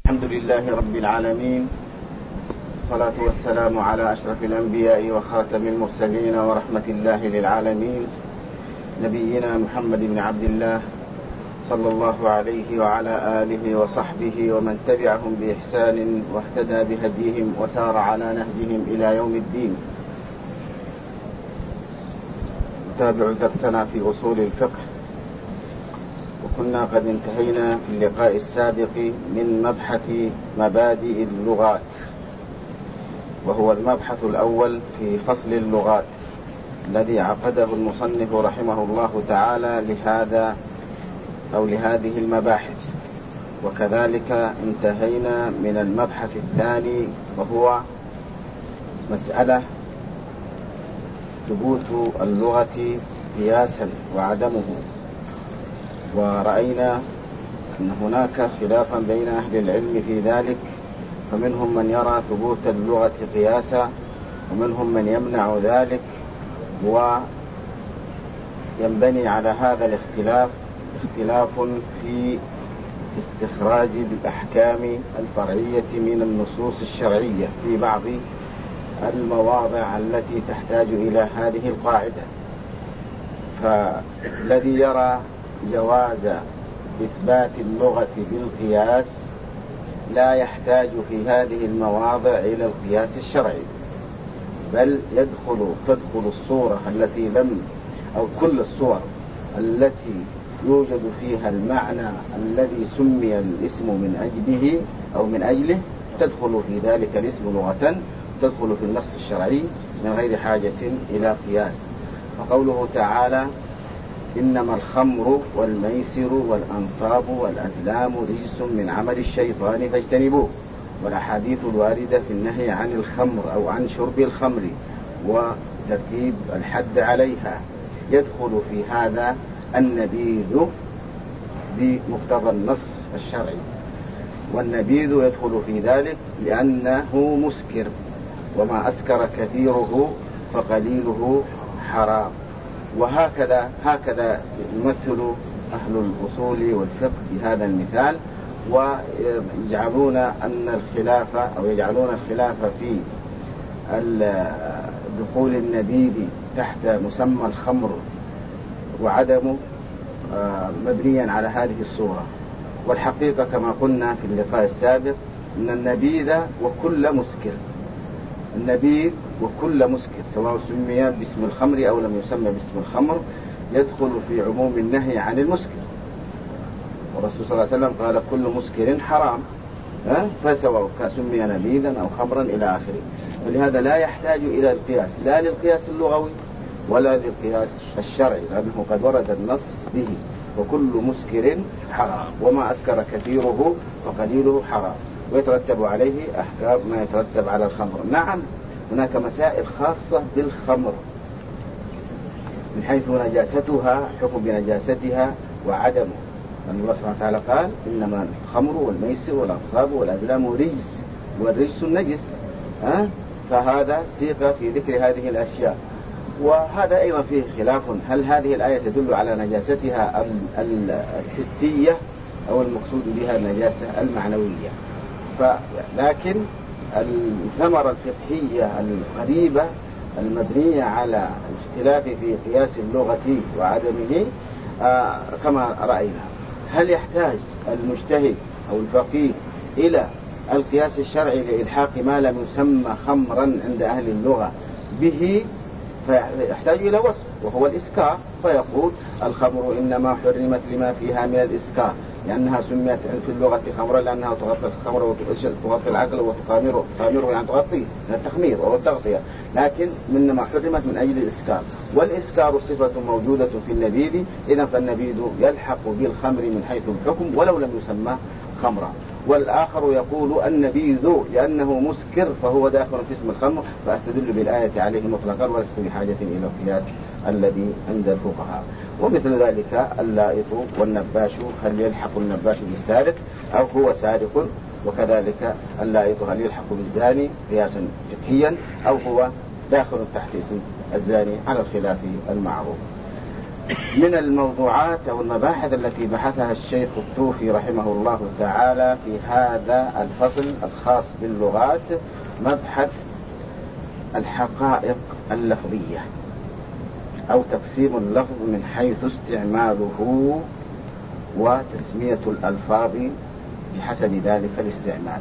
الحمد لله رب العالمين، الصلاة والسلام على أشرف الأنبياء وخاتم المرسلين ورحمة الله للعالمين، نبينا محمد بن عبد الله صلى الله عليه وعلى آله وصحبه ومن تبعهم بإحسان واهتدى بهديهم وسار على نهجهم إلى يوم الدين. نتابع درسنا في أصول الفقه، وكنا قد انتهينا في اللقاء السابق من مبحث مبادئ اللغات، وهو المبحث الأول في فصل اللغات الذي عقده المصنف رحمه الله تعالى لهذه المباحث. وكذلك انتهينا من المبحث الثاني، وهو مسألة ثبوت اللغة قياسا وعدمه، ورأينا أن هناك خلافا بين أهل العلم في ذلك، فمنهم من يرى ثبوت اللغة قياسا، ومنهم من يمنع ذلك، وينبني على هذا الاختلاف اختلاف في استخراج الأحكام الفرعية من النصوص الشرعية في بعض المواضع التي تحتاج إلى هذه القاعدة. فالذي يرى جواز إثبات اللغة بالقياس لا يحتاج في هذه المواضع إلى القياس الشرعي، بل تدخل الصورة التي أو كل الصور التي يوجد فيها المعنى الذي سمي الاسم من أجله أو من أجله، تدخل في ذلك الاسم لغة، تدخل في النص الشرعي من غير حاجة إلى قياس. فقوله تعالى: إنما الخمر والميسر والأنصاب والأزلام رجس من عمل الشيطان فاجتنبوه، والأحاديث الواردة في النهي عن الخمر أو عن شرب الخمر وترتيب الحد عليها. يدخل في هذا النبيذ بمقتضى النص الشرعي، والنبيذ يدخل في ذلك لأنه مسكر، وما أسكر كثيره فقليله حرام. وهكذا يمثل أهل الأصول والفقه بهذا المثال، ويجعلون الخلاف في دخول النبيذ تحت مسمى الخمر وعدمه مبنيا على هذه الصورة. والحقيقة كما قلنا في اللقاء السابق أن النبيذ وكل مسكر سواء سمي باسم الخمر أو لم يسمى باسم الخمر يدخل في عموم النهي عن المسكر. والرسول صلى الله عليه وسلم قال: كل مسكر حرام، فسواء سمي نبيذا أو خمرا إلى آخره. ولهذا لا يحتاج إلى القياس، لا للقياس اللغوي ولا للقياس الشرعي، لأنه قد ورد النص به: وكل مسكر حرام، وما أسكر كثيره فقليله حرام، ويترتب عليه أحكام ما يترتب على الخمر. نعم، هناك مسائل خاصة بالخمر من حيث نجاستها، حكم بنجاستها وعدمه. الله سبحانه وتعالى قال: إنما الخمر والميسر والأنصاب والأزلام رجس، والرجس النجس، فهذا سيق في ذكر هذه الأشياء. وهذا أيضا فيه خلاف، هل هذه الآية تدل على نجاستها الحسية أو المقصود بها النجاسة المعنوية؟ لكن الثمرة الفقهية القريبة المبنية على الاختلاف في قياس اللغة وعدمه كما رأينا. هل يحتاج المجتهد أو الفقيه إلى القياس الشرعي لإلحاق ما لم يسمى خمرا عند أهل اللغة به؟ فيحتاج إلى وصف، وهو الإسكار، فيقول: الخمر إنما حرمت لما فيها من الإسكار، لأنها سميت في اللغة خمرا لأنها تغطي الخمر وتغطي العقل وتقامره يعني تغطيه من التخمير وهو التغطية، لكن إنما حرمت من أجل الإسكار. والإسكار صفة موجودة في النبيذ، إذن فالنبيذ يلحق بالخمر من حيث الحكم ولو لم يسمى خمرا. والآخر يقول: النبيذ لأنه مسكر فهو داخل في اسم الخمر، فأستدل بالآية عليه مطلقا ولست بحاجة إلى القياس الذي عند الفقهاء. ومثل ذلك اللائط والنباش، هل يلحق النباش بالسارق أو هو سارق؟ وكذلك اللائط هل يلحق بالزاني قياسا فقهيا، أو هو داخل تحت اسم الزاني، على الخلاف المعروف. من الموضوعات أو المباحث التي بحثها الشيخ الطوفي رحمه الله تعالى في هذا الفصل الخاص باللغات مبحث الحقائق اللفظية أو تقسيم اللفظ من حيث استعماله وتسمية الألفاظ بحسب ذلك الاستعمال.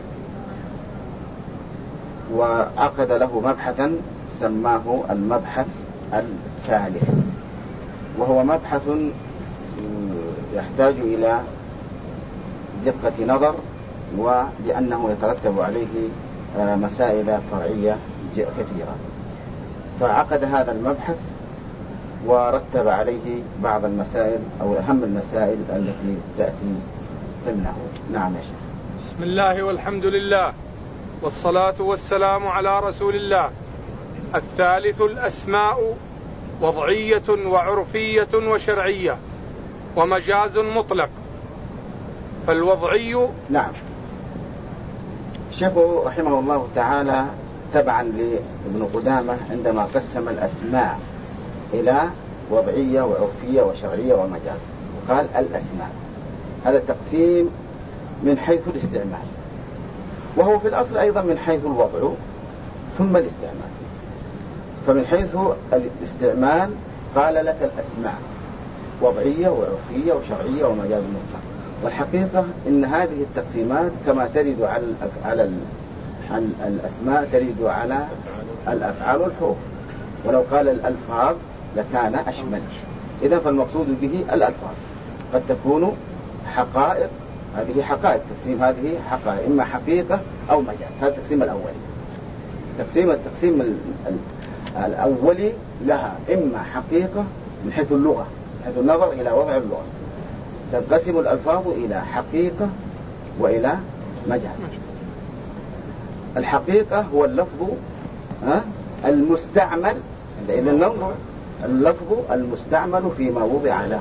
وعقد له مبحثا سماه المبحث الثالث، وهو مبحث يحتاج إلى دقة نظر، ولأنه يترتب عليه مسائل فرعية كثيرة، فعقد هذا المبحث ورتب عليه بعض المسائل أو أهم المسائل التي تأتي ضمنه. نعم يا شيخ. بسم الله والحمد لله والصلاة والسلام على رسول الله. الثالث الأسماء وضعية وعرفية وشرعية ومجاز مطلق. فالوضعي نعم. الشيخ رحمه الله تعالى تبعا لابن قدامة عندما قسم الأسماء إلى وضعية وعرفية وشرعية ومجاز، وقال الأسماء هذا التقسيم من حيث الاستعمال، وهو في الأصل أيضا من حيث الوضع ثم الاستعمال. فمن حيث الاستعمال قال لك الأسماء وضعية وعرفية وشرعية ومجاز مطلق. والحقيقة إن هذه التقسيمات كما ترد على الأسماء ترد على الأفعال والحروف، ولو قال الألفاظ لكان أشمل. إذا فالمقصود به الألفاظ قد تكون حقائق، هذه حقائق، تقسيم هذه حقائق إما حقيقة أو مجاز. هذا التقسيم الأولي. التقسيم الأولي لها إما حقيقة من حيث اللغة، من حيث النظر إلى وضع اللغة، تنقسم الألفاظ إلى حقيقة وإلى مجاز. الحقيقة هو اللفظ المستعمل، إذا ننظر اللفظ المستعمل فيما وضع له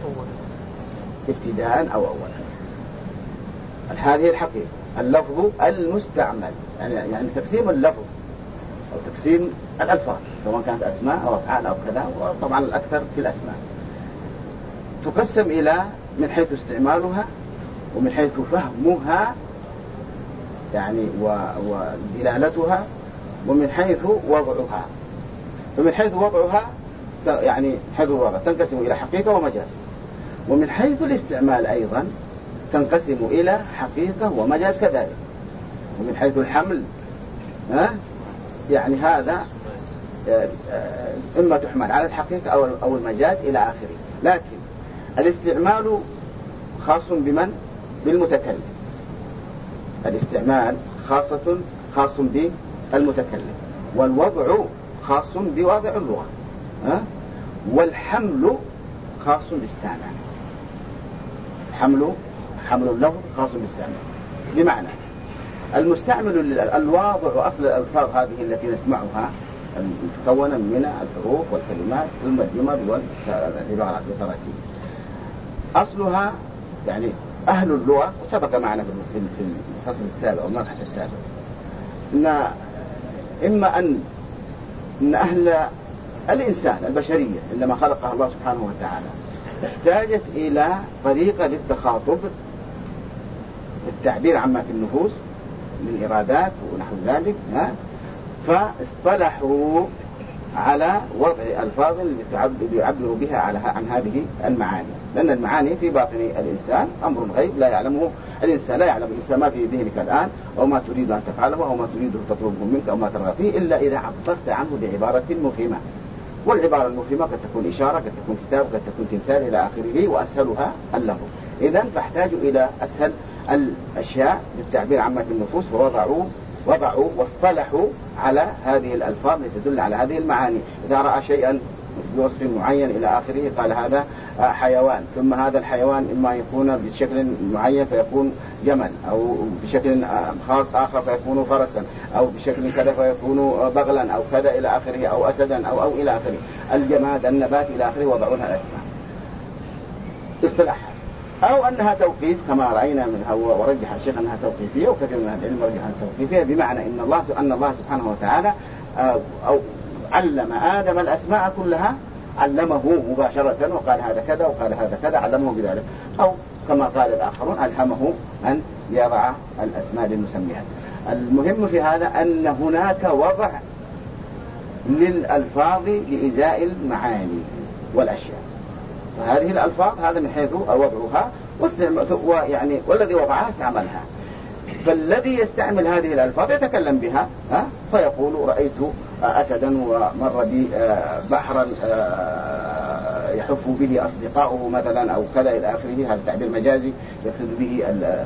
ابتداء أو أولا. هذه الحقيقة اللفظ المستعمل، يعني تقسيم اللفظ أو تقسيم الألفاظ سواء كانت أسماء أو أفعال أو كذا، وطبعا الأكثر في الأسماء، تقسم إلى من حيث استعمالها ومن حيث فهمها يعني ودلالتها، ومن حيث وضعها. ومن حيث وضعها يعني حيث الوضع تنقسم إلى حقيقة ومجاز، ومن حيث الاستعمال أيضا تنقسم إلى حقيقة ومجاز كذلك. ومن حيث الحمل يعني هذا إما تحمل على الحقيقة أو المجاز إلى آخره. لكن الاستعمال خاص بمن؟ بالمتكلم. الاستعمال خاص بالمتكلم، والوضع خاص بواضع اللغة، والحمل خاص بالسامع. حمل اللفظ خاص بالسامع، بمعنى المستعمل الواضع أصل الألفاظ هذه التي نسمعها مكونة من الحروف والكلمات ثم الجمل والعبارات والتراكيب. أصلها يعني أهل اللغة، وسبق معنا في الفصل السابق والمبحث السابق إما أن أهل الإنسان البشرية عندما خلقها الله سبحانه وتعالى احتاجت إلى طريقة للتخاطب للتعبير عما في النفوس من إرادات ونحو ذلك، فاصطلحوا على وضع ألفاظ يعبروا بها عن هذه المعاني، لأن المعاني في باطن الإنسان أمر غيب لا يعلمه الإنسان. لا يعلم الإنسان ما في ذهنك الآن أو ما تريد أن تفعله أو ما تريد تطلبه منك أو ما ترغب فيه إلا إذا عبرت عنه بعبارة مفهمة. والعبارة المفهمة قد تكون إشارة، قد تكون كتاب، قد تكون تمثال إلى آخره، وأسهلها اللفظ. إذن فاحتاجوا إلى أسهل الأشياء للتعبير عما في النفوس، ووضعوا واصطلحوا على هذه الألفاظ لتدل على هذه المعاني. إذا رأى شيئا بوصف معين إلى آخره قال هذا حيوان، ثم هذا الحيوان إما يكون بشكل معين فيكون جمل، أو بشكل خاص آخر فيكون فرسا، أو بشكل كذا فيكون بغلا أو كذا إلى آخره، أو أسدا أو إلى آخره، الجماد النبات إلى آخره، وضعونها الأسماء اصطلاحها. أو أنها توقيف كما رأينا منها، ورجح الشيخ أنها توقيفية، وكثير من العلم رجح أنها توقيفية، بمعنى أن الله سبحانه وتعالى أو علم آدم الأسماء كلها علمه مباشرة وقال هذا كذا وقال هذا كذا، علمه بذلك. أو كما قال الآخرون ألهمه أن يضع الأسماء للمسميات. المهم في هذا أن هناك وضع للألفاظ لإزاء المعاني والأشياء، فهذه الألفاظ هذا من حيث وضعها ويعني والذي وضعها استعملها. فالذي يستعمل هذه الألفاظ يتكلم بها فيقول رأيت أسدا ومر بي بحرا يحف به أصدقاؤه مثلا أو كذا إلى آخره. هذا تعبير مجازي يقصد به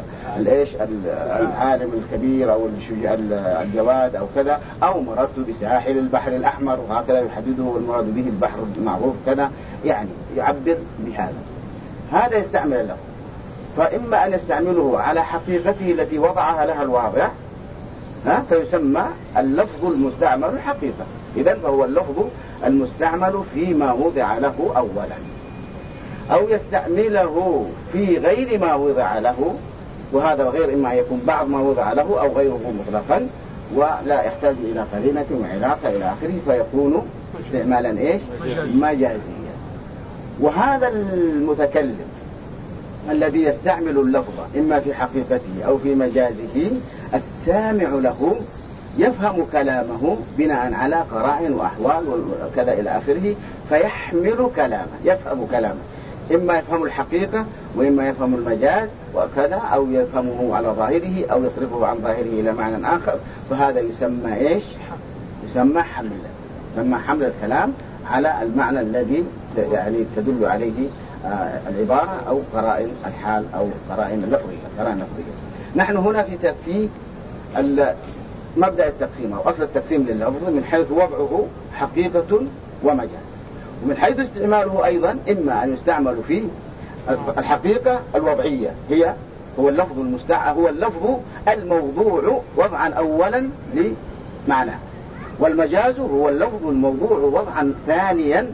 العالم الكبير أو الجواد أو كذا. أو مررت بساحل البحر الأحمر، وهكذا يحدده والمراد به البحر المعروف كذا، يعني يعبر بهذا. هذا يستعمل اللفظ، فإما أن يستعمله على حقيقته التي وضعها لها الواضع فيسمى اللفظ المستعمل الحقيقة. إذن فهو اللفظ المستعمل فيما وضع له أولا، أو يستعمله في غير ما وضع له، وهذا الغير إما يكون بعض ما وضع له أو غيره مطلقا ولا يحتاج إلى قرينة وعلاقة إلى آخره، فيكون استعمالا إيش؟ مجازيا. وهذا المتكلم الذي يستعمل اللفظ إما في حقيقته أو في مجازه، السامع له يفهم كلامه بناء على قرائن وأحوال وكذا إلى آخره، فيحمل كلامه، يفهم كلامه، إما يفهم الحقيقة وإما يفهم المجاز وكذا، أو يفهمه على ظاهره أو يصرفه عن ظاهره إلى معنى آخر. فهذا يسمى إيش؟ يسمى حمل. يسمى حمل الكلام على المعنى الذي يعني تدل عليه العبارة أو قرائن الحال أو قرائن اللفظية. نحن هنا في مبدأ التقسيم أو أصل التقسيم لللفظ من حيث وضعه حقيقة ومجاز، ومن حيث استعماله أيضا إما أن يستعمل في الحقيقة الوضعية هو اللفظ هو اللفظ الموضوع وضعا أولا لمعنى، والمجاز هو اللفظ الموضوع وضعا ثانيا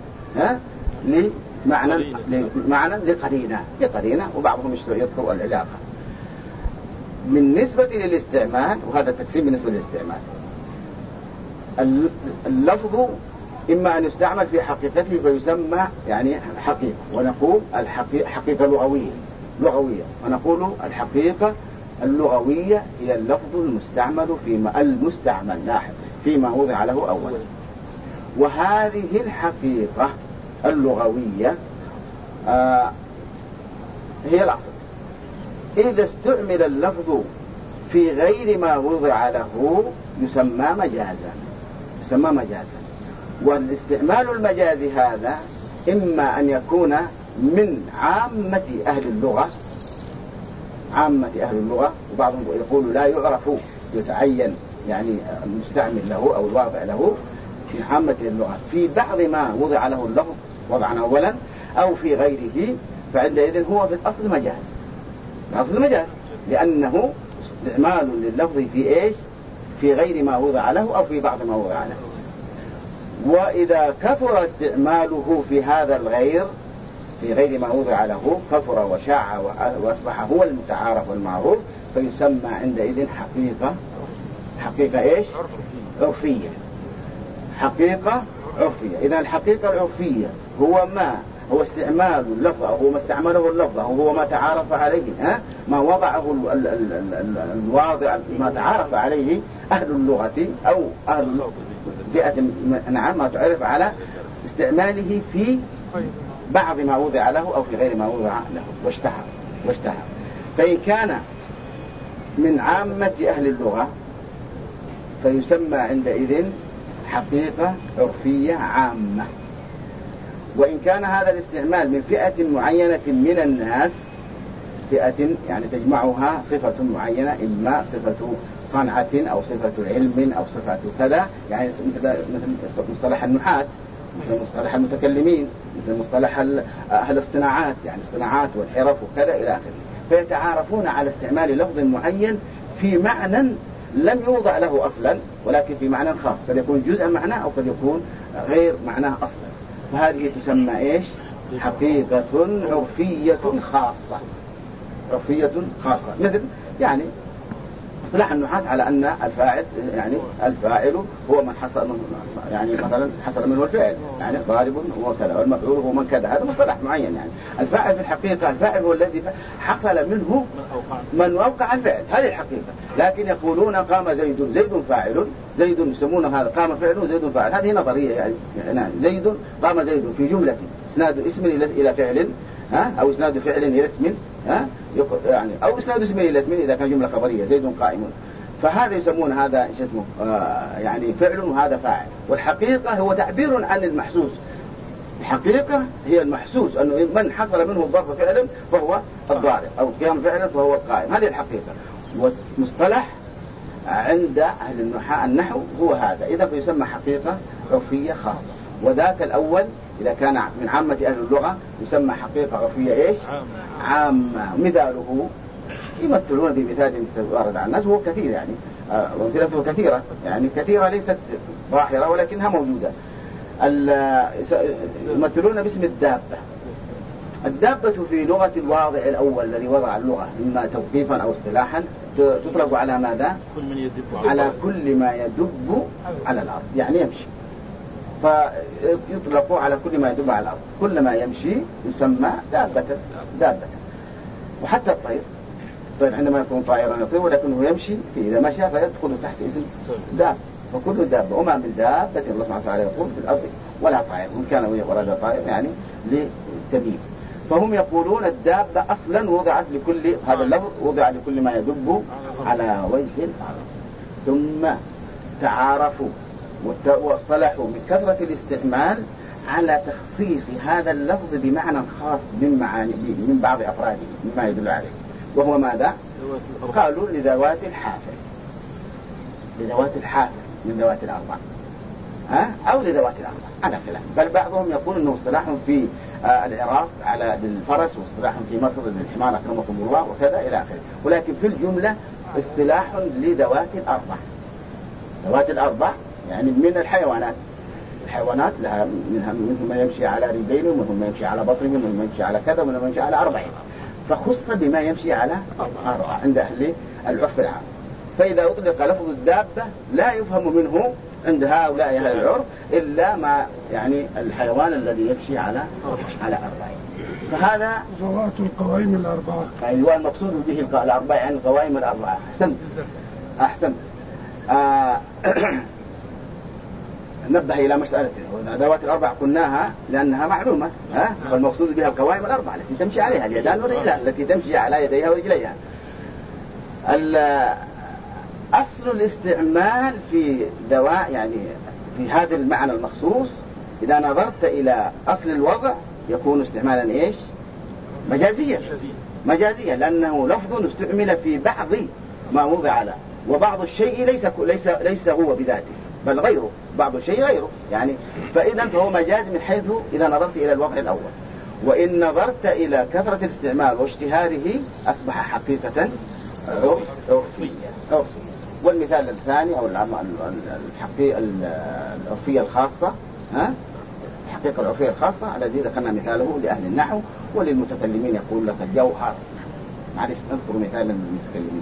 لمعنى لقرينة، وبعضهم يذكر العلاقة. بالنسبة للاستعمال، وهذا التقسيم بالنسبة للاستعمال، اللفظ إما أن يستعمل في حقيقته فيسمى يعني حقيقة، ونقول حقيقة لغوية، ونقول الحقيقة اللغوية هي اللفظ المستعمل فيما وضع له أولا. وهذه الحقيقة اللغوية هي الأصل. إذا استعمل اللفظ في غير ما وضع له يسمى مجازا. والاستعمال المجازي هذا إما أن يكون من عامة أهل اللغة، وبعضهم يقول لا يعرف يتعين يعني المستعمل له أو الواضع له في عامة اللغة في بعض ما وضع له اللفظ وضعا أولا أو في غيره، فعندئذ هو في الأصل مجاز، لأنه استعمال لللفظ في إيش؟ في غير ما وضع له أو في بعض ما وضع له. وإذا كثر استعماله في هذا الغير في غير ما وضع له كثر وشاع وأصبح هو المتعارف والمعروف، فيسمى عندئذ حقيقة إيش؟ عرفية. حقيقة عرفية. إذا الحقيقة العرفية هو استعمال اللفظ، أو هو ما استعمله اللفظ، أو هو ما تعارف عليه ما وضعه الواضع، ما تعارف عليه أهل اللغة أو أهل فئة ما تعرف على استعماله في بعض ما وضع له أو في غير ما وضع له واشتهر. فإن كان من عامة أهل اللغة فيسمى عندئذ حقيقة عرفية عامة. وإن كان هذا الاستعمال من فئة معينة من الناس، فئة يعني تجمعها صفة معينة، إما صفة صنعة أو صفة علم أو صفة كذا، يعني مثل مصطلح النحاة، مثل مصطلح المتكلمين، مثل مصطلح أهل الصناعات، يعني الصناعات والحرف وكذا إلى آخره. فيتعارفون على استعمال لفظ معين في معنى لم يوضع له أصلا، ولكن في معنى خاص، قد يكون جزء معناه أو قد يكون غير معناه أصلا. فهذه تسمى إيش؟ حقيقة عرفية خاصة. مثل يعني اصطلاح النحاة على أن الفاعل يعني الفاعل هو من حصل منه، يعني مثلا حصل منه الفعل، يعني ضارب وكذا، والمفعول هو من كذا، هذا مصطلح معين. يعني الفاعل في الحقيقة الفاعل هو الذي حصل منه من وقع الفعل، هذه الحقيقة. لكن يقولون قام زيد، زيد فاعل، زيد يسمون هذا قام فعل زيد فاعل، هذه نظرية. يعني زيد قام زيد في جملة اسناد اسم إلى فعل، أو اسناد فعل إلى اسم، يعني أو اسناد اسم إلى اسم إذا كان جملة خبرية، زيد قائم. فهذا يسمون هذا ايش اسمه يعني فعل، وهذا فاعل. والحقيقة هو تعبير عن المحسوس. الحقيقة هي المحسوس، أنه من حصل منه الضرب فعلا فهو الضارب، أو قيام فعلا فهو القائم، هذه الحقيقة. ومصطلح عند أهل النحو هو هذا، إذا فيسمى حقيقة عرفية خاصة. وذاك الأول إذا كان من عامة أهل اللغة يسمى حقيقة عرفية إيش؟ عامة. مثاله يمثلون بمثال وارد عن الناس، وهو كثير يعني، وامثلته كثيرة، يعني كثيرة ليست ظاهرة ولكنها موجودة. يمثلون باسم الدابة. الدابة في لغة الواضع الأول الذي وضع اللغة، إما توقيفا أو اصطلاحا، تطلق على ماذا؟ على كل ما يدب على الأرض، يعني يمشي. فيطلق على كل ما يدب على الأرض، كل ما يمشي يسمى دابة. وحتى الطير عندما يكون طائرا يطير ولكنه يمشي، إذا مشى فيدخل تحت اسم دابة. فكل دابة، وما من دابة الله سبحانه وتعالى يقول في الأرض ولا طائر، وإن كان ورد طائر يعني للتمييز. فهم يقولون الدابة أصلا وضعت لكل، هذا اللفظ وضع لكل ما يدب على وجه الأرض. ثم تعارفوا واصطلحوا من كثرة الاستعمال على تخصيص هذا اللفظ بمعنى خاص من بعض أفراده مما يدل عليه، وهو ماذا؟ قالوا لذوات الحافل، لذوات الحافل من ذوات الأربع، أو لذوات الأربع على خلاف. بل بعضهم يقول أنه اصطلاح في العراق على الفرس، واصطلاح في مصر للحمار أكرمكم الله، وكذا إلى آخره. ولكن في الجملة اصطلاح لذوات الأربع. ذوات الأربع يعني من الحيوانات لها منهم ما يمشي على رجلين، ومنهم ما يمشي على بطن، ومنهم ما يمشي على كذا، ومنهم ما يمشي على 4. فخص بما يمشي على 4 عند أهل العرف العام. فإذا أطلق لفظ الدابة لا يفهم منه عند هؤلاء أهل العرف إلا ما يعني الحيوان الذي يمشي على 4. فهذا ذوات القوائم الأربعة. أيوة، المقصود به الأربعة يعني القوائم الأربعة. أحسنت. نبه إلى مسألة ذوات الأربع قلناها لأنها معلومة، فالمقصود بها القوائم الأربعة التي تمشي عليها اليدان والرجلان، التي تمشي على يديها ورجليها. أصل الاستعمال في دواء يعني في هذا المعنى المخصوص، إذا نظرت إلى أصل الوضع يكون استعمالا إيش؟ مجازيا، لأنه لفظ استعمل في بعض ما وضع له، وبعض الشيء ليس هو بذاته بل غيره، بعض الشيء غيره يعني. فإذا فهو مجاز من حيث إذا نظرت إلى الوضع الأول. وإن نظرت إلى كثرة الاستعمال واشتهاره أصبح حقيقة عرفية. والمثال الثاني أو العرفية الخاصة، الحقيقة العرفية الخاصة الذي ذكرنا مثاله لأهل النحو. وللمتكلمين يقول لك الجوهر، معلش نذكر مثال للمتكلمين،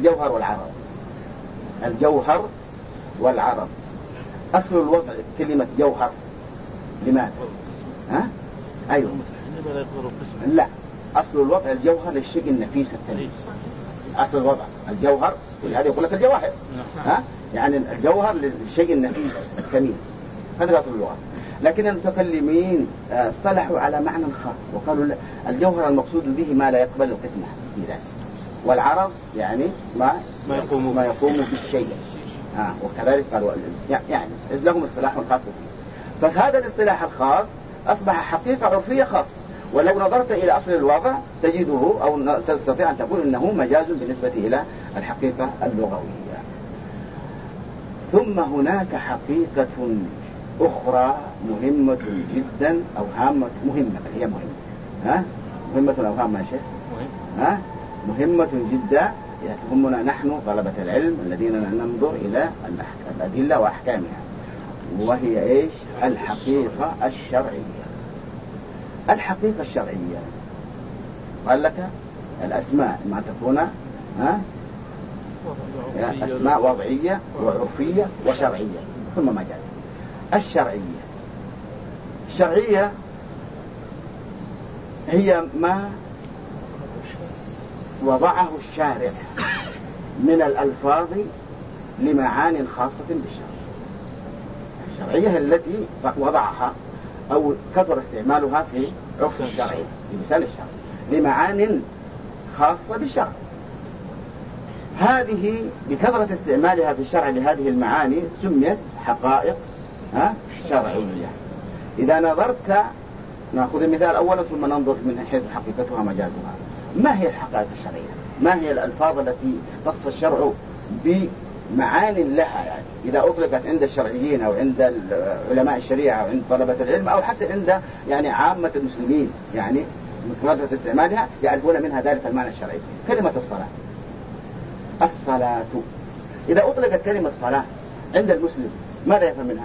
الجوهر والعرب. أصل الوضع كلمة جوهر لماذا؟ أيوه، لا، أصل الوضع الجوهر للشيء النفيس الثمين. أصل الوضع الجوهر، هذا يقول لك الجواهر، يعني الجوهر للشيء النفيس الثمين، هذا أصل اللغة. لكن المتكلمين اصطلحوا على معنى خاص وقالوا الجوهر المقصود به ما لا يقبل القسمة في ذلك، والعرض يعني ما يقوم بالشيء، وكذلك قالوا يعني لهم اصطلاح خاص فيه. فهذا الاصطلاح الخاص أصبح حقيقة عرفية خاصة. ولو نظرت إلى أصل الوضع تجده أو تستطيع أن تقول إنه مجاز بالنسبة إلى الحقيقة اللغوية. ثم هناك حقيقة أخرى مهمة جدا أو هامة، هي مهمة، مهمة أو هامة يا شيخ؟ مهمة جدا يهمنا نحن طلبة العلم الذين ننظر إلى الأدلة وأحكامها، وهي إيش؟ الحقيقة الشرعية. الحقيقة الشرعية قال لك الأسماء ما تكون أسماء وضعية وعرفية وشرعية ثم مجاز. الشرعية هي ما وضعه الشارع من الألفاظ لمعان خاصة بالشرع. الشرعية التي وضعها أو كثر استعمالها في عرف الشرعي في لسان الشرع لمعان خاصة بالشرع. هذه بكثرة استعمالها في الشرع لهذه المعاني سميت حقائق شرعية. إذا نظرت، نأخذ المثال أولا ثم ننظر من حيث حقيقتها مجازها. ما هي الحقائق الشرعية؟ ما هي الألفاظ التي اختص الشرع بمعان لها؟ يعني إذا أطلقت عند الشرعيين أو عند علماء الشريعة أو عند طلبة العلم أو حتى عند يعني عامة المسلمين، يعني من كثرة استعمالها يعرفون منها ذلك المعنى الشرعي. كلمة الصلاة إذا أطلقت كلمة الصلاة عند المسلم ماذا يفهم منها؟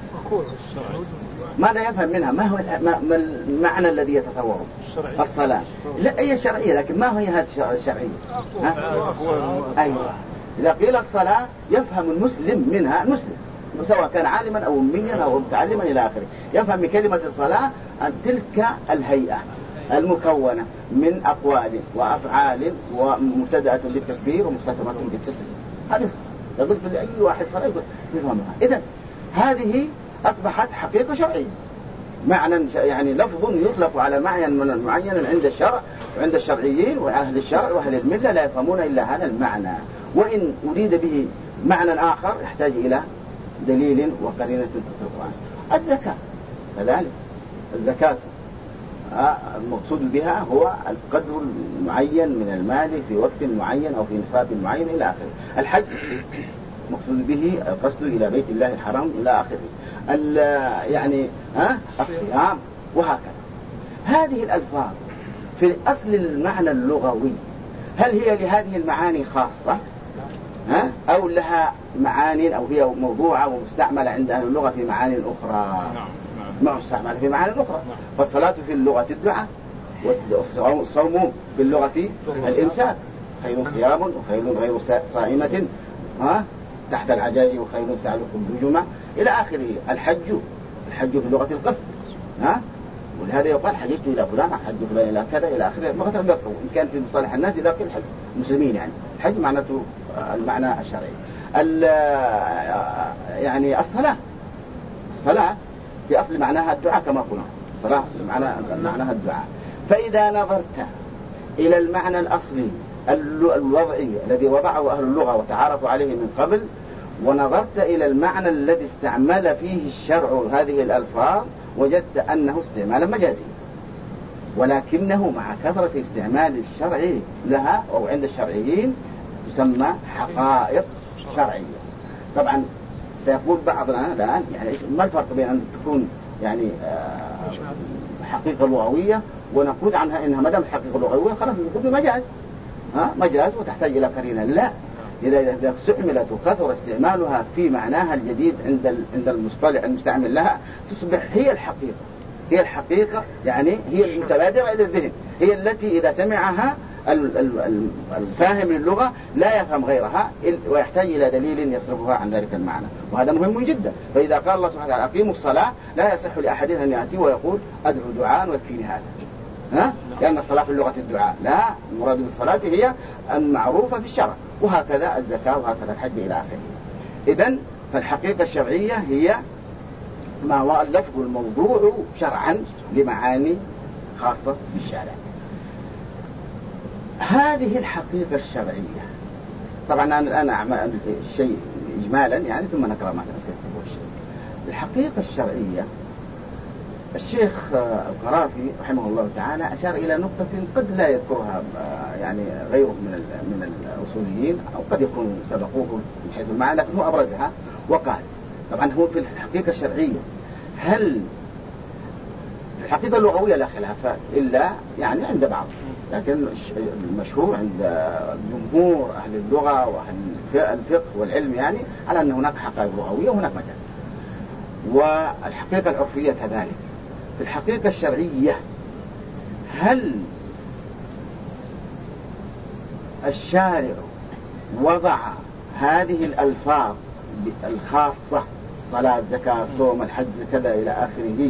ماذا يفهم منها؟ ما هو المعنى الذي يتصوره؟ الصلاة لا هي شرعية، لكن ما هي هذه الشرعية؟ أيوة. إذا قيل الصلاة يفهم المسلم منها، المسلم سواء كان عالما أو أميا أو متعلما إلى آخره، يفهم بكلمة الصلاة أن تلك الهيئة المكونة من أقوال وأفعال ومبتدأة للتكبير ومختتمة بالتسليم. هذه قلت لأي واحد صلاة يفهمها. إذن هذه أصبحت حقيقة شرعية، معنى يعني لفظ يطلق على معنى معين عند الشرع وعند الشرعيين وأهل الشرع وأهل الملة لا يفهمون إلا هذا المعنى. وإن أريد به معنى آخر يحتاج إلى دليل وقرينة تصرف عنه. الزكاة كذلك، الزكاة المقصود بها هو القدر المعين من المال في وقت معين أو في نصاب معين إلى آخره. الحج مقصود به القصد إلى بيت الله الحرام إلى آخره. يعني الصيام وهكذا. هذه الألفاظ في أصل المعنى اللغوي هل هي لهذه المعاني خاصة أو لها معاني أو هي موضوعة ومستعملة عند أهل اللغة في معاني أخرى؟ مستعملة في معاني أخرى. فالصلاة في اللغة الدعاء، والصوم في اللغة الإمساك، خير صيام وخير غير صائمة تحت العجاج وخير تعلق النجوم إلى آخره. الحج في لغة القصد ولهذا يقال حججت إلى فلان، حج فلان إلى كذا إلى آخره. لغة القصد إن كان في مصطلح الناس إلى كل حج المسلمين، يعني الحج معناته المعنى الشرعي. يعني الصلاة في أصل معناها الدعاء كما قلنا، الصلاة معناها الدعاء. فإذا نظرت إلى المعنى الأصلي الوضعي الذي وضعه أهل اللغة وتعارفوا عليه من قبل، ونظرت إلى المعنى الذي استعمل فيه الشرع هذه الألفاظ، وجدت أنه استعمالا مجازيا، ولكنه مع كثرة استعمال الشرع لها أو عند الشرعيين تسمى حقائق شرعية. طبعا سيقول بعضنا الآن يعني ما الفرق بين أن تكون يعني حقيقة لغوية ونقول عنها إنها مدام حقيقة لغوية خلاص نقول مجاز مجاز وتحتاج إلى قرينة. لا، إذا استعملت وكثر استعمالها في معناها الجديد عند المصطلح المستعمل لها تصبح هي الحقيقة، يعني هي المتبادرة إلى الذهن، هي التي إذا سمعها الفاهم للغة لا يفهم غيرها ويحتاج إلى دليل يصرفها عن ذلك المعنى، وهذا مهم جدا. فإذا قال الله سبحانه وتعالى أقيموا الصلاة لا يصح لأحد أن يأتي ويقول أدعو دعاء ويكفيني هذا، لأن الصلاة في اللغة الدعاء، لا، المراد بالصلاة هي المعروفة في الشرع، وهكذا الزكاة وهكذا الحج إلى آخره. إذن فالحقيقة الشرعية هي ما هو اللفظ الموضوع شرعا لمعاني خاصة في الشارع. هذه الحقيقة الشرعية طبعا أنا أعمل شيء إجمالا يعني ثم نقرأ ما نسيت. الحقيقة الشرعية الشيخ القرافي رحمه الله تعالى أشار إلى نقطة قد لا يذكرها يعني غيره من الأصوليين أو قد يكون سبقوه من حيث المعنى، لكن هو أبرزها وقال طبعا هو في الحقيقة الشرعية هل الحقيقة اللغوية لا خلاف إلا يعني عند بعض، لكن المشهور عند جمهور أهل اللغة وأهل الفقه والعلم يعني على أن هناك حقائق لغوية وهناك مجاز، والحقيقة العرفية كذلك. في الحقيقة الشرعية هل الشارع وضع هذه الألفاظ الخاصة صلاة زكاة صوم الحج كذا إلى آخره،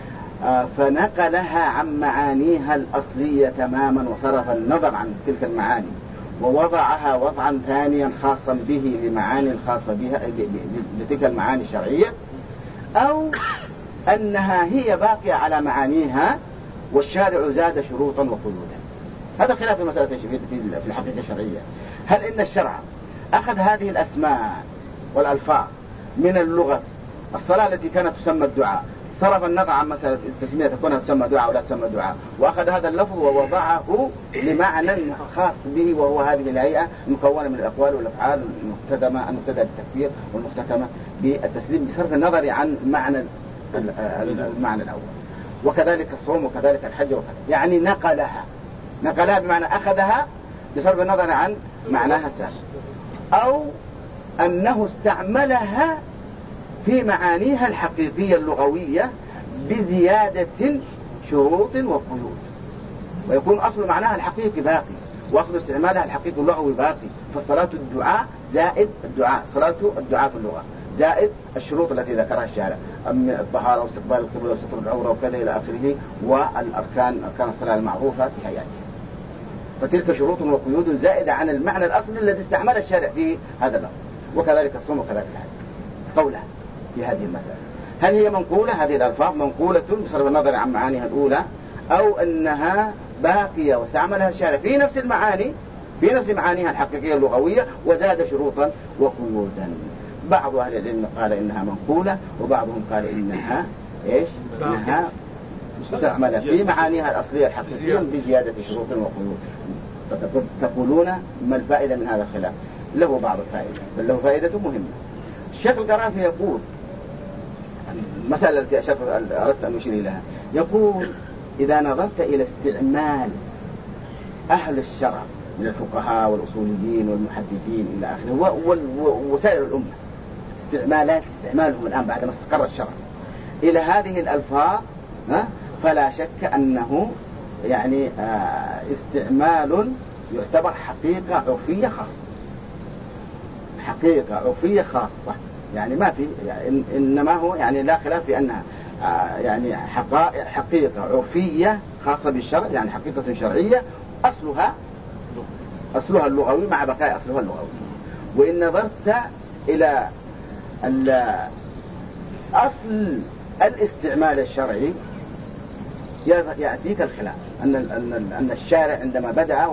فنقلها عن معانيها الأصلية تماما وصرف النظر عن تلك المعاني ووضعها وضعا ثانيا خاصا به لمعاني خاصة بها لتلك المعاني الشرعية، أو أنها هي باقية على معانيها والشارع زاد شروطا وقيودا. هذا خلاف مسألة في الحقيقة الشرعية. هل إن الشرع أخذ هذه الأسماء والألفاظ من اللغة الصلاة التي كانت تسمى الدعاء، صرف النظر عن مسألة التسمية تكون تسمى دعاء ولا تسمى دعاء، وأخذ هذا اللفظ ووضعه لمعنى خاص به، وهو هذه الهيئة المكونة من الأقوال والأفعال المقتدى بالتكبير والمختتمة بالتسليم بصرف النظر عن معنى المعنى الأول. وكذلك الصوم وكذلك الحج وكذلك، يعني نقلها بمعنى أخذها بصرف النظر عن معناها السابق، أو أنه استعملها في معانيها الحقيقية اللغوية بزيادة شروط وقيود، ويكون أصل معناها الحقيقي باقي وأصل استعمالها الحقيقي اللغوي باقي. فالصلاة الدعاء زائد الدعاء، صلاة الدعاء في اللغة زائد الشروط التي ذكرها الشارع، الطهارة واستقبال القبلة وستر العورة وكذا إلى آخره، والأركان أركان الصلاة المعروفة في حياته. فتلك شروط وقيود زائدة عن المعنى الأصلي الذي استعمل الشارع في هذا اللفظ. وكذلك الصوم وكذلك الحج. قولها في هذه المسألة، هل هي منقولة هذه الألفاظ منقولة بصرف النظر عن معانيها الأولى، أو أنها باقية واستعملها الشارع في نفس المعاني في نفس معانيها الحقيقية اللغوية وزاد شروطا وقيودا؟ بعض أهل العلم قال إنها منقولة، وبعضهم قال إنها إنها مستعملة في معانيها الأصلية الحقيقية بزيادة شروط وقيود. تقولون ما الفائدة من هذا الخلاف؟ له بعض الفائدة، بل له فائدة مهمة. الشيخ القرافي يقول المسألة التي أردت أن أشير إليها، يقول إذا نظرت إلى استعمال أهل الشرع من الفقهاء والأصوليين والمحدثين إلى آخره وسائر الأمة، استعمالهم الآن بعد ما استقر الشرع إلى هذه الألفاظ، فلا شك أنه يعني استعمال يعتبر حقيقة عرفية خاصة، حقيقة عرفية خاصة، يعني ما في يعني إنما هو يعني لا خلاف في أنها يعني حقيقة عرفية خاصة بالشرع، يعني حقيقة شرعية أصلها اللغوي مع بقاء أصلها اللغوي. وإن نظرت إلى أصل الاستعمال الشرعي يأتيك الخلاف، أن الشارع عندما بدأ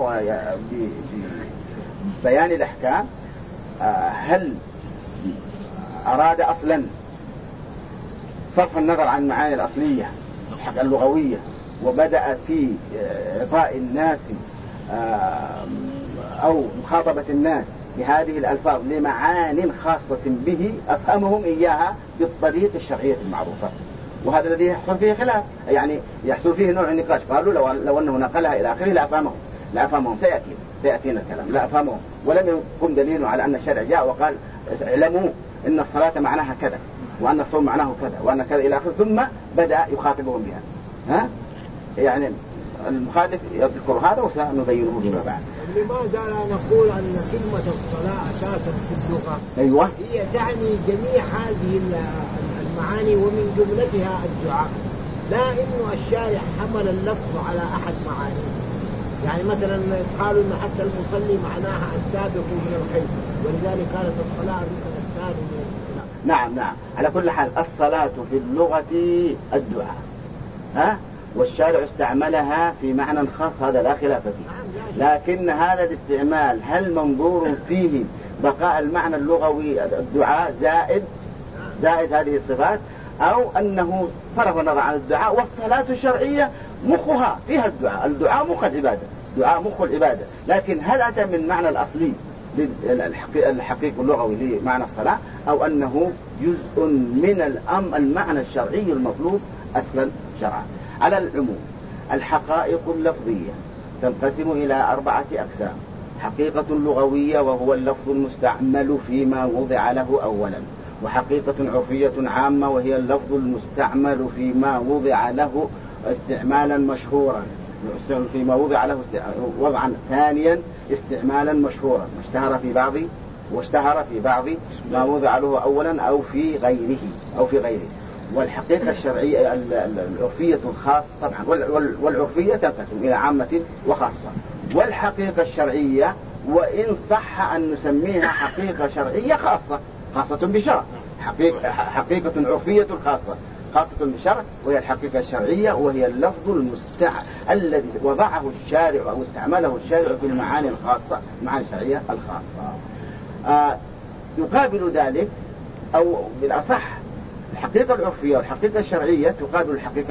ببيان الأحكام هل أراد أصلا صرف النظر عن المعاني الأصلية اللغوية وبدأ في إعطاء الناس أو مخاطبة الناس بهذه الألفاظ لمعان خاصة به أفهمهم إياها بالطريق الشرعية المعروفة. وهذا الذي يحصل فيه خلاف، يعني يحصل فيه نوع النقاش. قالوا لو أنه نقلها إلى آخره لأفهمهم سيأتينا الكلام لأفهمهم، ولم يقم دليل على أن الشرع جاء وقال اعلموا إن الصلاة معناها كذا وأن الصوم معناه كذا وأن كذا إلى آخره، ثم بدأ يخاطبهم بها. يعني المخالف يذكر هذا وسنبينه فيما بعد. لماذا لا نقول أن كلمة الصلاة أساسا في اللغة أيوة هي تعني جميع هذه المعاني ومن جملتها الدعاء، لا إنه الشارع حمل اللفظ على أحد معانيه. يعني مثلا قالوا إن حتى المصلي معناها السابق من الخير، ولذلك قالت الصلاة مثل السابق من الصلاة. نعم على كل حال الصلاة في اللغة الدعاء، والشارع استعملها في معنى خاص، هذا لا خلاف فيه. لكن هذا الاستعمال هل منظور فيه بقاء المعنى اللغوي الدعاء زائد هذه الصفات، أو أنه صرف النظر عن الدعاء والصلاة الشرعية مخها فيها الدعاء مخ العبادة، دعاء مخ العبادة، لكن هل أتى من معنى الأصلي الحقيقي اللغوي لمعنى الصلاة، أو أنه جزء من المعنى الشرعي المطلوب أصلا شرعا. على العموم الحقائق اللفظية تنقسم إلى 4 أقسام: حقيقة لغوية وهو اللفظ المستعمل فيما وضع له أولا، وحقيقة عرفية عامة وهي اللفظ المستعمل فيما وضع له استعمالا مشهورا، فيما وضع له وضعا ثانيا استعمالا مشهورا، ما اشتهر في بعض واشتهر في بعض ما وضع له أولا أو في غيره. والحقيقة الشرعية العرفية الخاصة طبعا، والعرفية تنقسم إلى عامة وخاصة. والحقيقة الشرعية وإن صح أن نسميها حقيقة شرعية خاصة بشرع، حقيقة عرفية خاصة بشرع، وهي الحقيقة الشرعية، وهي اللفظ الذي وضعه الشارع أو استعمله الشارع في المعاني الخاصة، المعاني الشرعية الخاصة. يقابل ذلك، أو بالأصح الحقيقة العرفية والحقيقة الشرعية تقابل الحقيقة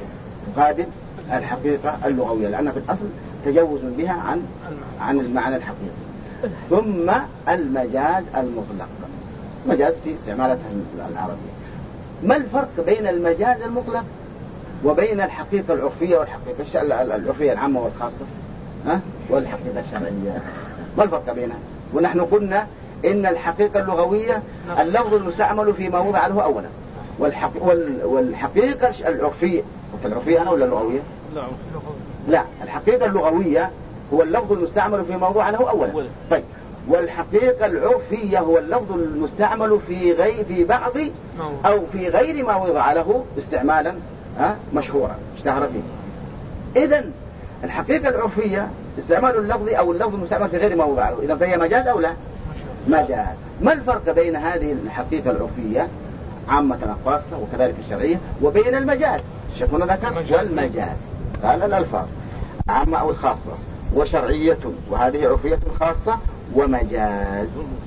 اللغوية، لأن في الأصل تجوز بها عن المعنى الحقيقي. ثم المجاز المطلق، مجاز في استعمالاتها العربية. ما الفرق بين المجاز المطلق وبين الحقيقة العرفية والحقيقة العرفية العامة والخاصة والحقيقة الشرعية؟ ما الفرق بينها؟ ونحن قلنا إن الحقيقة اللغوية اللفظ المستعمل فيما وضع له أولا، والحقيقة العرفية أنا ولا اللغوية؟ لا، الحقيقة اللغوية هو اللفظ المستعمل في موضوع له أولا. طيب، والحقيقة العرفية هو اللفظ المستعمل في بعض أو في غير ما وضع له استعمالا مشهورا اشتهر فيه. إذن الحقيقة العرفية استعمال اللفظ أو اللفظ المستعمل في غير ما وضع له، إذن فهي مجاز أو لا؟ مجاز. ما الفرق بين هذه الحقيقة العرفية عامة خاصة وكذلك الشرعية وبين المجاز؟ شكونا ذكر والمجاز قال الألفاظ عامة أو الخاصة وشرعية، وهذه عرفية خاصة ومجاز.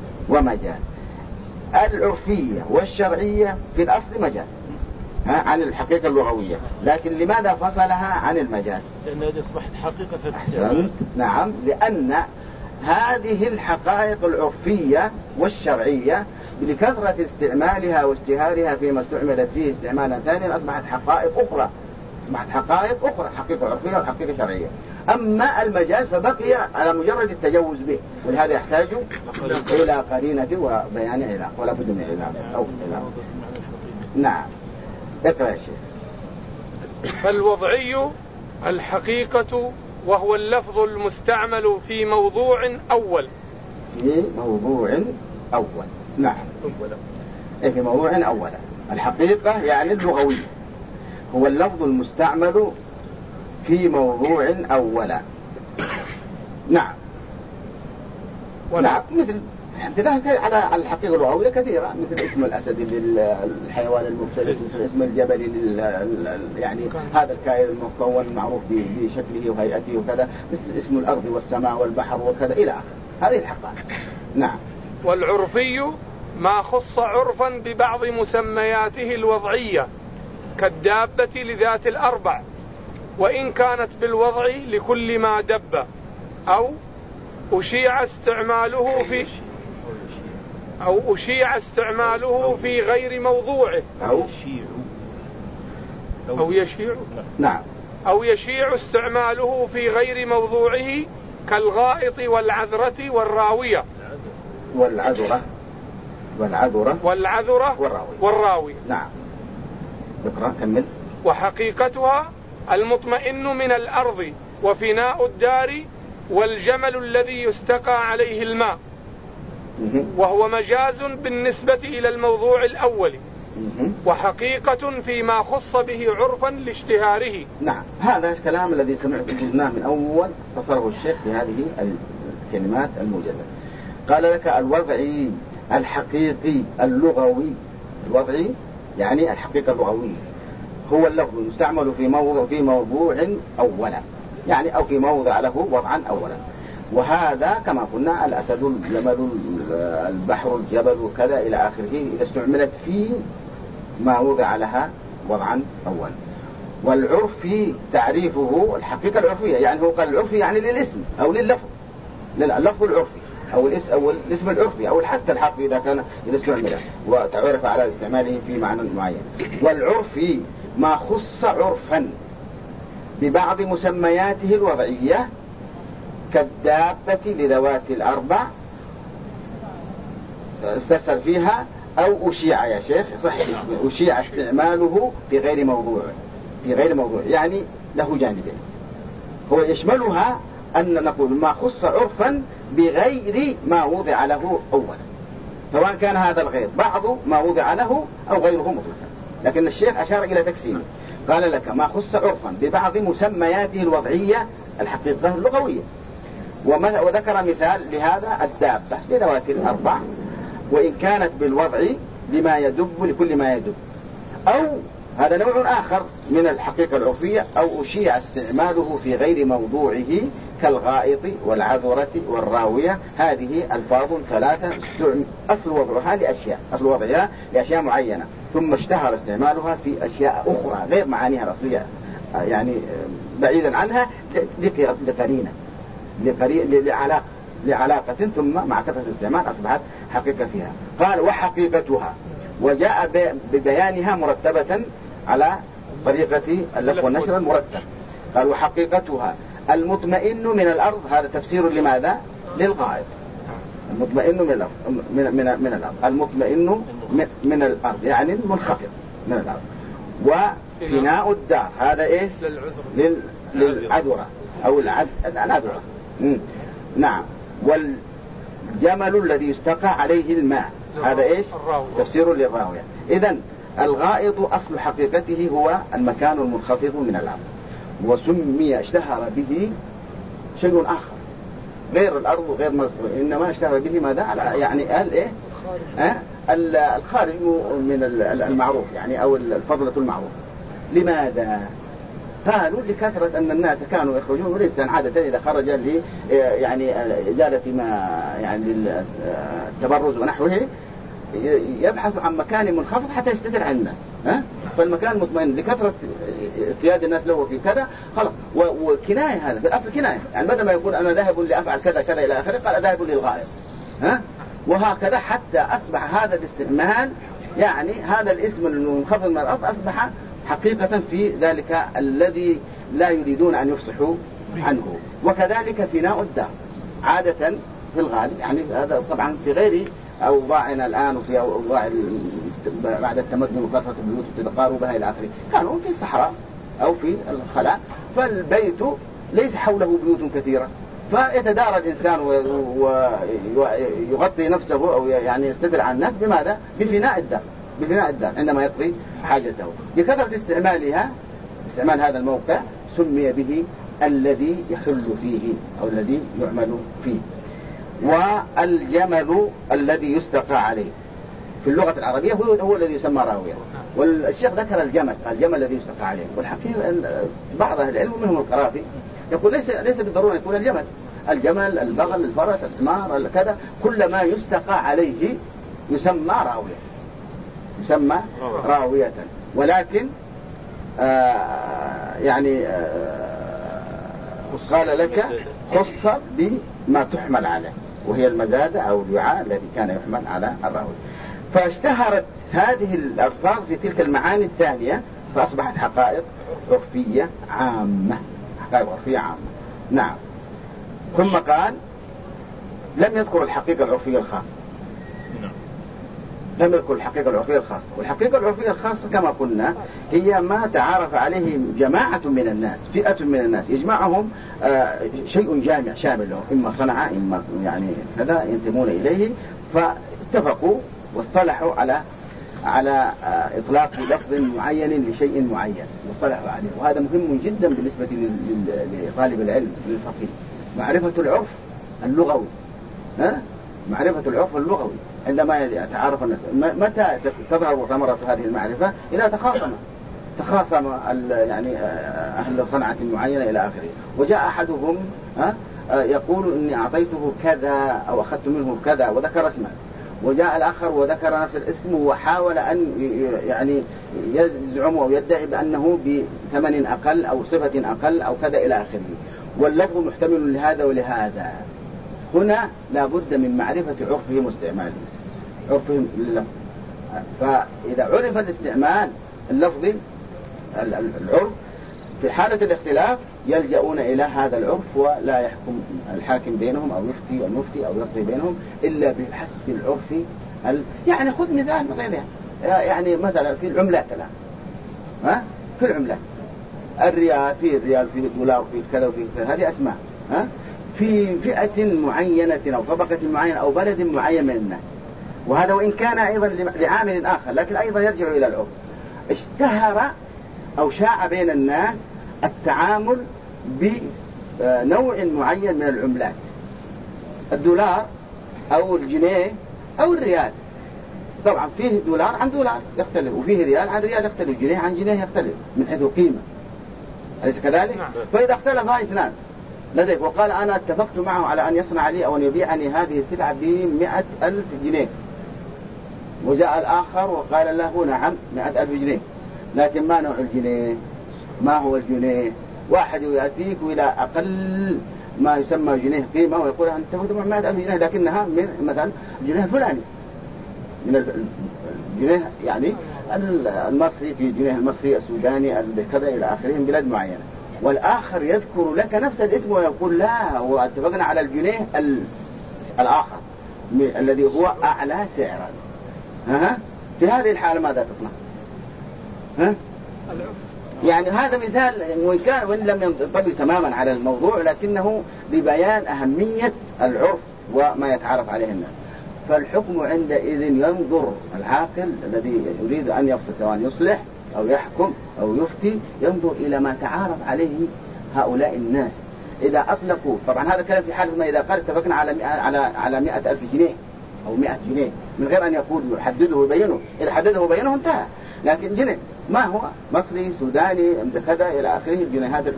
العرفية والشرعية في الأصل مجاز عن الحقيقة اللغوية، لكن لماذا فصلها عن المجاز؟ لأنها أصبحت حقيقة في الاستعمال. نعم، لأن هذه الحقائق العرفية والشرعية لكثرة استعمالها واشتهارها فيما استعملت فيه استعمالا ثانيا أصبحت حقائق أخرى، حقيقة عرفية وحقيقة شرعية. أما المجاز فبقي على مجرد التجوز به، ولهذا يحتاج إلى قرينة وبيان علاقة، ولا بد من علاقة أو علاقة. نعم، اقرأ يا شيخ. فالوضعي الحقيقة وهو اللفظ المستعمل في موضوع أول. نعم، في موضوع أول. الحقيقة يعني اللغوية، هو اللفظ المستعمل في موضوع أولا. نعم. مثل على الحقيقة اللغوية كثيرة، مثل اسم الأسد للحيوان المفترس، مثل اسم الجبل يعني هذا الكائن المكون المعروف بشكله وهيئته وكذا، مثل اسم الأرض والسماء والبحر وكذا إلى آخر. هذه الحقائق. نعم. والعرفي ما خص عرفا ببعض مسمياته الوضعية كالدابة لذات الأربع، وإن كانت بالوضع لكل ما دب، أو أشيع استعماله في غير موضوعه، أو يشيع استعماله في غير موضوعه كالغائط والعذرة والراوية والراوية. نعم. اقرأ كمل. وحقيقتها المطمئن من الأرض وفناء الدار والجمل الذي يستقى عليه الماء، وهو مجاز بالنسبة إلى الموضوع الأول، وحقيقة فيما خص به عرفا لاشتهاره. نعم، هذا الكلام الذي سمعناه من أول تصره الشيخ في هذه الكلمات الموجزة. قال لك الوضعي الحقيقي اللغوي. الوضعي يعني الحقيقة اللغوية، هو اللفظ المستعمل في موضوع أولا، يعني أو في موضع له وضعا أولا. وهذا كما قلنا الأسد، الجمل، البحر، الجبل وكذا إلى آخره، إذا استعملت في ما وضع لها وضعا أولا. والعرفي تعريفه الحقيقة العرفية، يعني هو قال العرفي يعني للاسم أو لللفظ، اللفظ العرفي أو الاسم العرفي أو حتى الحرف إذا استعمل وتعرف على استعماله في معنى معين. والعرفي ما خص عرفا ببعض مسمياته الوضعية كالدابة لذوات الأربع استسر فيها، أو أشيع يا شيخ صحيح، أشيع استعماله في غير موضوع، يعني له جانبين. هو يشملها أن نقول ما خص عرفا بغير ما وضع له أولا، سواء كان هذا الغير بعض ما وضع له أو غيره مطلقا. لكن الشيخ أشار إلى تقسيمه، قال لك ما خص عرفا ببعض مسمياته الوضعية الحقيقة اللغوية، وذكر مثال لهذا الدابة لذوات الأربع، وإن كانت بالوضع لما يدب لكل ما يدب، أو هذا نوع آخر من الحقيقة العرفية، أو أشيع استعماله في غير موضوعه كالغائط والعذرة والراوية. هذه ألفاظ ثلاثة أصل وضعها لأشياء معينة، ثم اشتهر استعمالها في أشياء أخرى غير معانيها الأصلية، يعني بعيدا عنها لقرينة لعلاقة، ثم مع كثرة الاستعمال أصبحت حقيقة فيها. قال وحقيقتها، وجاء ببيانها مرتبة على طريقة اللف والنشر المرتب. قال وحقيقتها المطمئن من الأرض، هذا تفسير لماذا؟ للغائط. المطمئن من الأرض، من الأرض، المطمئن من الأرض يعني المنخفض من الأرض. وفناء الدار هذا إيش؟ للعذرة أو العذرة. نعم. والجمل الذي يستقى عليه الماء هذا إيش؟ تفسير للراوية. إذن الغائط أصل حقيقته هو المكان المنخفض من الأرض، وسمي اشتهر به شيء آخر غير الأرض وغير مصر، إنما اشتهر به ماذا؟ يعني قال إيه؟ الخارج من المعروف يعني، أو الفضلة المعروف. لماذا؟ قالوا لكثرة أن الناس كانوا يخرجون، والإنسان عادة إذا خرج يعني إزالة ما يعني التبرز ونحوه يبحث عن مكان منخفض حتى يستتر عن الناس. فالمكان مطمئن لكثرة اعتياد الناس له في كذا خلاص. وكناية، هذا في الأصل كناية، يعني بدل ما يقول أنا ذاهب لأفعل كذا كذا إلى آخره قال ذاهب للغائط. وهكذا حتى أصبح هذا الاستعمال، يعني هذا الاسم المنخفض من الأرض أصبح حقيقة في ذلك الذي لا يريدون أن يفصحوا عنه. وكذلك فناء الدار عادة في الغالب، يعني هذا طبعا في غير أوضاعنا الآن وفي أوضاع بعد التمدن وكثرة البيوت وتقاربها إلى آخره، كانوا في الصحراء أو في الخلاء، فالبيت ليس حوله بيوت كثيرة، فيتدارى الإنسان ويغطي نفسه أو يعني يستدر عن الناس بماذا؟ بفناء الدار عندما يقضي حاجته. بكثرة استعمال هذا الموقع سمي به الذي يحل فيه أو الذي يعمل فيه. والجمل الذي يستقى عليه في اللغة العربية هو الذي يسمى راوية. والشيخ ذكر الجمل الذي يستقى عليه، والحقيقة بعض أهل العلم منهم القرافي يقول ليس بالضرورة يكون الجمل، البغل، الفرس، الحمار، كذا، كل ما يستقى عليه يسمى راوية. ولكن يعني قال لك خص بما تحمل عليه، وهي المزادة أو الوعاء الذي كان يحمل على الراوي. فاشتهرت هذه الألفاظ في تلك المعاني الثانية، فأصبحت حقائق عرفية عامة. نعم. ثم قال لم يذكر الحقيقة العرفية الخاصة. والحقيقة العرفية الخاصة كما قلنا هي ما تعارف عليه جماعة من الناس، فئة من الناس يجمعهم شيء جامع شامل له، إما صنعة إما يعني كذا ينتمون إليه، فاتفقوا واصطلحوا على إطلاق لفظ معين لشيء معين واصطلحوا عليه. وهذا مهم جدا بالنسبة لطالب العلم للفقيه، معرفة العرف اللغوي. عندما يتعارف الناس، متى تظهر ثمرة هذه المعرفة؟ إذا تخاصم يعني أهل صنعة معينة إلى آخره، وجاء أحدهم يقول إني أعطيته كذا أو أخذت منه كذا وذكر اسمه، وجاء الآخر وذكر نفس الاسم وحاول أن يعني يزعم أو يدعي بأنه بثمن أقل أو صفة أقل أو كذا إلى آخره، واللفظ محتمل لهذا ولهذا. هنا لابد من معرفة عرفهم واستعمالهم، عرفهم لللفظ. فإذا عرف الاستعمال اللفظي العرف في حالة الاختلاف يلجؤون إلى هذا العرف، ولا يحكم الحاكم بينهم أو يفتي المفتي أو يقضي بينهم إلا بحسب العرف. يعني خذ مثال من غيرها، يعني مثلا في العملات الآن، في العملات الريال، في الريال، في الدولار، في كذا وفي كذا، هذه أسماء. في فئة معينة أو طبقة معينة أو بلد معين من الناس، وهذا وإن كان أيضا لعامل آخر لكن أيضا يرجع إلى العرف. اشتهر أو شاع بين الناس التعامل بنوع معين من العملات، الدولار أو الجنيه أو الريال. طبعا فيه دولار عن دولار يختلف، وفيه ريال عن ريال يختلف، جنيه عن جنيه يختلف من حيث القيمة، أليس كذلك؟ فإذا اختلف اثنان لديك وقال أنا اتفقت معه على أن يصنع لي أو أن يبيعني هذه السلعة ب100,000 جنيه، وجاء الآخر وقال له نعم 100,000 جنيه، لكن ما نوع الجنيه؟ ما هو الجنيه؟ واحد يأتيك إلى أقل ما يسمى جنيه قيمة ويقول أنت اتفقت مع 100,000 جنيه لكنها من مثلا الجنيه الفلاني، من الجنيه يعني المصري، في الجنيه المصري السوداني كذا إلى آخره من بلاد معينة. والآخر يذكر لك نفس الاسم ويقول لا واتفقنا على الجنيه الآخر الذي هو أعلى سعرا. في هذه الحالة ماذا تصنع؟ يعني هذا مثال وإن لم ينطبق تماما على الموضوع لكنه لبيان أهمية العرف وما يتعرف عليه الناس. فالحكم عندئذ ينظر العاقل الذي يريد أن يفصل سواء يصلح أو يحكم أو يفتي ينظر إلى ما تعارف عليه هؤلاء الناس. إذا أطلقوا طبعا هذا كلام في حالة ما إذا قال اتفقنا على 100,000 جنيه أو 100 جنيه من غير أن يقول يحدده ويبينه، إذا حدده وبينه انتهى. لكن جنيه ما هو مصري سوداني كذا إلى آخره الجنيه هذا.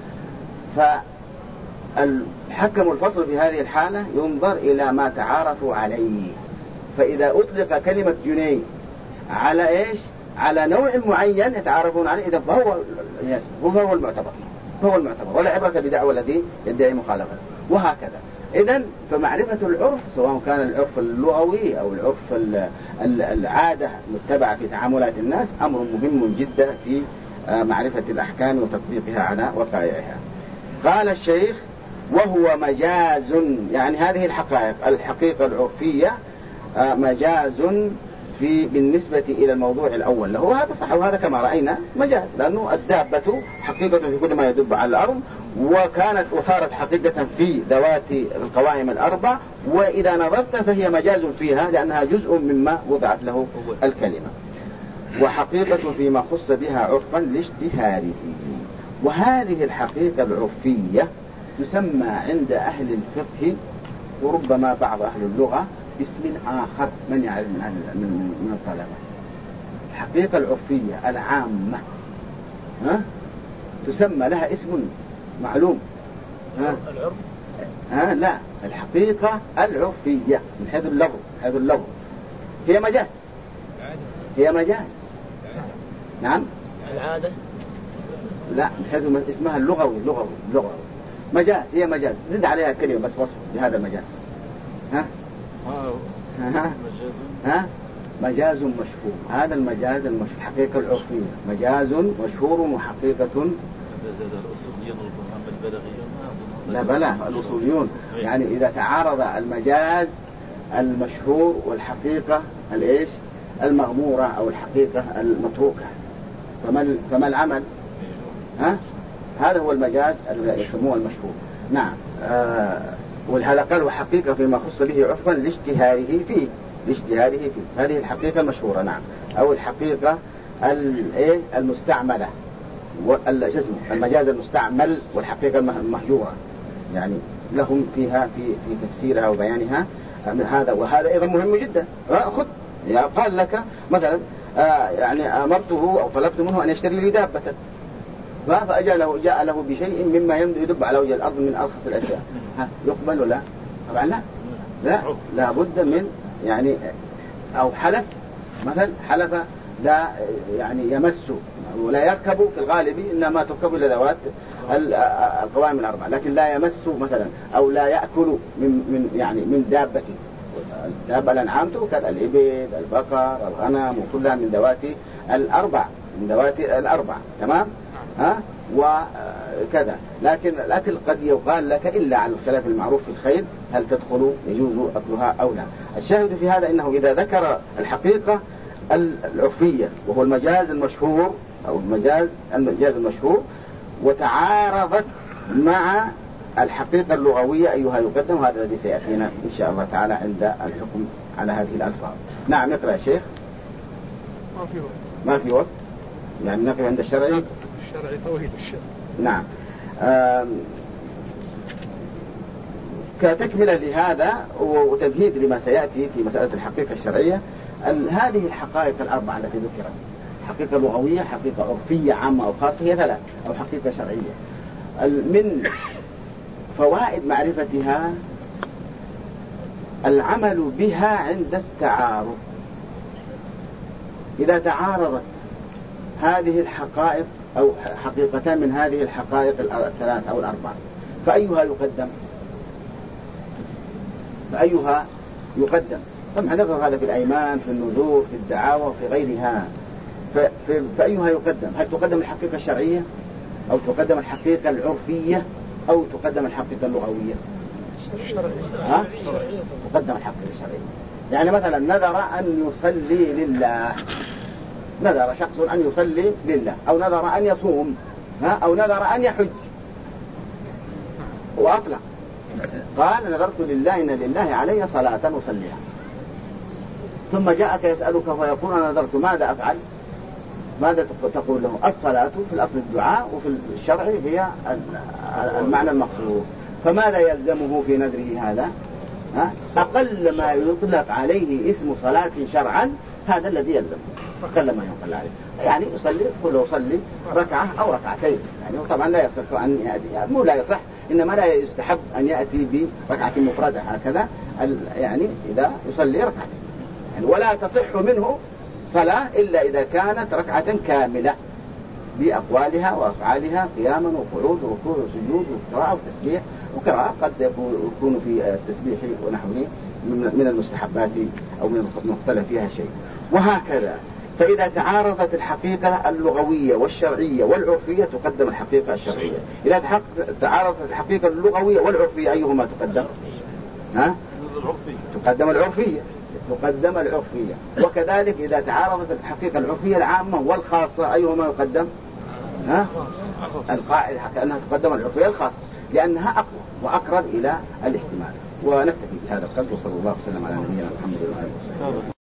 فالحكم الفصل في هذه الحالة ينظر إلى ما تعارفوا عليه. فإذا أطلق كلمة جنيه على إيش؟ على نوع معين يتعارفون عليه إذا فهو المعتبر، ولا عبرة بدعوى الذي يدعي مخالفة. وهكذا إذن فمعرفة العرف سواء كان العرف اللغوي أو العرف العادة المتبعة في تعاملات الناس أمر مهم جدا في معرفة الأحكام وتطبيقها على وقائعها. قال الشيخ وهو مجاز، يعني هذه الحقيقة العرفية مجاز بالنسبة إلى الموضوع الأول له، وهذا صح وهذا كما رأينا مجاز، لأنه الدابة حقيقة في كل ما يدب على الأرض، وصارت حقيقة في ذوات القوائم الأربع، وإذا نظرت فهي مجاز فيها لأنها جزء مما وضعت له الكلمة. وحقيقة فيما خص بها عرفا لاشتهاره. وهذه الحقيقة العرفية تسمى عند أهل الفقه وربما بعض أهل اللغة باسم آخر من يعرف من الطلبة. الحقيقة العرفية العامة تسمى لها اسم معلوم. لا، الحقيقة العرفية من حيث اللفظ هي مجاز. نعم العادة لا، من حيث اسمها اللغوي مجاز، هي مجاز، زد عليها كلمة بس وصف بهذا المجاز. مجاز مشهور. هذا المجاز المشهور الحقيقة العرفية مجاز مشهور وحقيقة. لا بلا الأصوليون يعني إذا تعارض المجاز المشهور والحقيقة الإيش المغمورة أو الحقيقة المتروكة فما العمل؟ هذا هو المجاز الذي يسموه المشهور. نعم. ولهذا قال وحقيقة فيما خص به عرفا لاشتهاره فيه. هذه الحقيقة المشهورة. نعم. أو الحقيقة المستعملة المجاز المستعمل والحقيقة المهجورة، يعني لهم فيها في تفسيرها وبيانها من هذا. وهذا أيضا مهم جدا. خذ يعني قال لك مثلا يعني أمرته أو طلبت منه أن يشتري لي دابة، جاء له بشيء مما يدب على وجه الأرض من أرخص الأشياء، يقبل ولا؟ طبعا لا بد من يعني أو حلف مثلا حلف لا يعني يمس ولا يركب في الغالب إنما تركب إلى ذوات القوائم الأربعة، لكن لا يمس مثلا أو لا يأكل من دابة. الدابة الأنعام تؤكل، الإبل البقر الغنم وكلها من ذوات الأربع تمام. وكذا. لكن الأكل قد يقال لك إلا على الخلاف المعروف في الخيل هل تدخل يجوز أكلها أو لا. الشاهد في هذا إنه إذا ذكر الحقيقة العرفية وهو المجاز المشهور أو المجاز المشهور وتعارضت مع الحقيقة اللغوية أيها يقدم، وهذا الذي سيأتينا إن شاء الله تعالى عند الحكم على هذه الألفاظ. نعم اقرأ يا شيخ. ما في وقت يعني نقف عند الشرعي. الشرعي طويل الشرع. نعم. كتكملة لهذا وتمهيد لما سيأتي في مسألة الحقيقة الشرعية، هذه الحقائق الأربعة التي ذكرت، حقيقة لغوية، حقيقة عرفية عامة أو خاصة، هي ثلاث، أو حقيقة شرعية. من فوائد معرفتها العمل بها عند التعارض. إذا تعارضت هذه الحقائق أو حقيقتان من هذه الحقائق الثلاث أو الأربعة، فأيها يقدم؟ فأيها يقدم؟ طبعا نظر هذا في الأيمان، في النذور، في الدعاوى، وفي غيرها. فأيها يقدم؟ هل تقدم الحقيقة الشرعية، أو تقدم الحقيقة العرفية، أو تقدم الحقيقة اللغوية؟ ها؟ تقدم الحقيقة الشرعية. يعني مثلا نذر أن يصلي لله، نذر شخص أن يصلي لله، أو نذر أن يصوم، أو نذر أن يحج، وأطلق قال نذرت لله إن لله علي صلاة أصليها، ثم جاءك يسألك فيقول أنا نذرت، ماذا أفعل؟ ماذا تقول له؟ الصلاة في الأصل الدعاء، وفي الشرع هي المعنى المقصود. فماذا يلزمه في نذره هذا؟ أقل ما يطلق عليه اسم صلاة شرعا هذا الذي يلزمه، أقل ما يقل عليه. يعني يصلي، كل يصلي ركعة أو ركعتين، يعني طبعا لا يصح أن يعني مو لا يصح، إنما لا يستحب أن يأتي بركعة مفردة هكذا، يعني إذا يصلي ركعتين يعني، ولا تصح منه صلاة إلا إذا كانت ركعة كاملة بأقوالها وأفعالها، قياما وقعود وركوع وسجود وقراءة وتسبيح. وقراءة قد يكون في التسبيح ونحوه من المستحبات أو من المختلف فيها شيء، وهكذا. فإذا تعارضت الحقيقة اللغوية والشرعية والعرفية تقدم الحقيقة الشرعية. إذا تعارضت الحقيقة اللغوية والعرفية أيهما تقدم؟ تقدم العرفية. تقدم العرفية. وكذلك إذا تعارضت الحقيقة العرفية العامة والخاصة أيهما يقدم؟ القاعدة أنها تقدم العرفية الخاصة لأنها أقوى وأقرب إلى الاحتمال. ونكتفي بهذا القدر، وصلى الله وسلم على نبينا محمد وعلى آله وصحبه.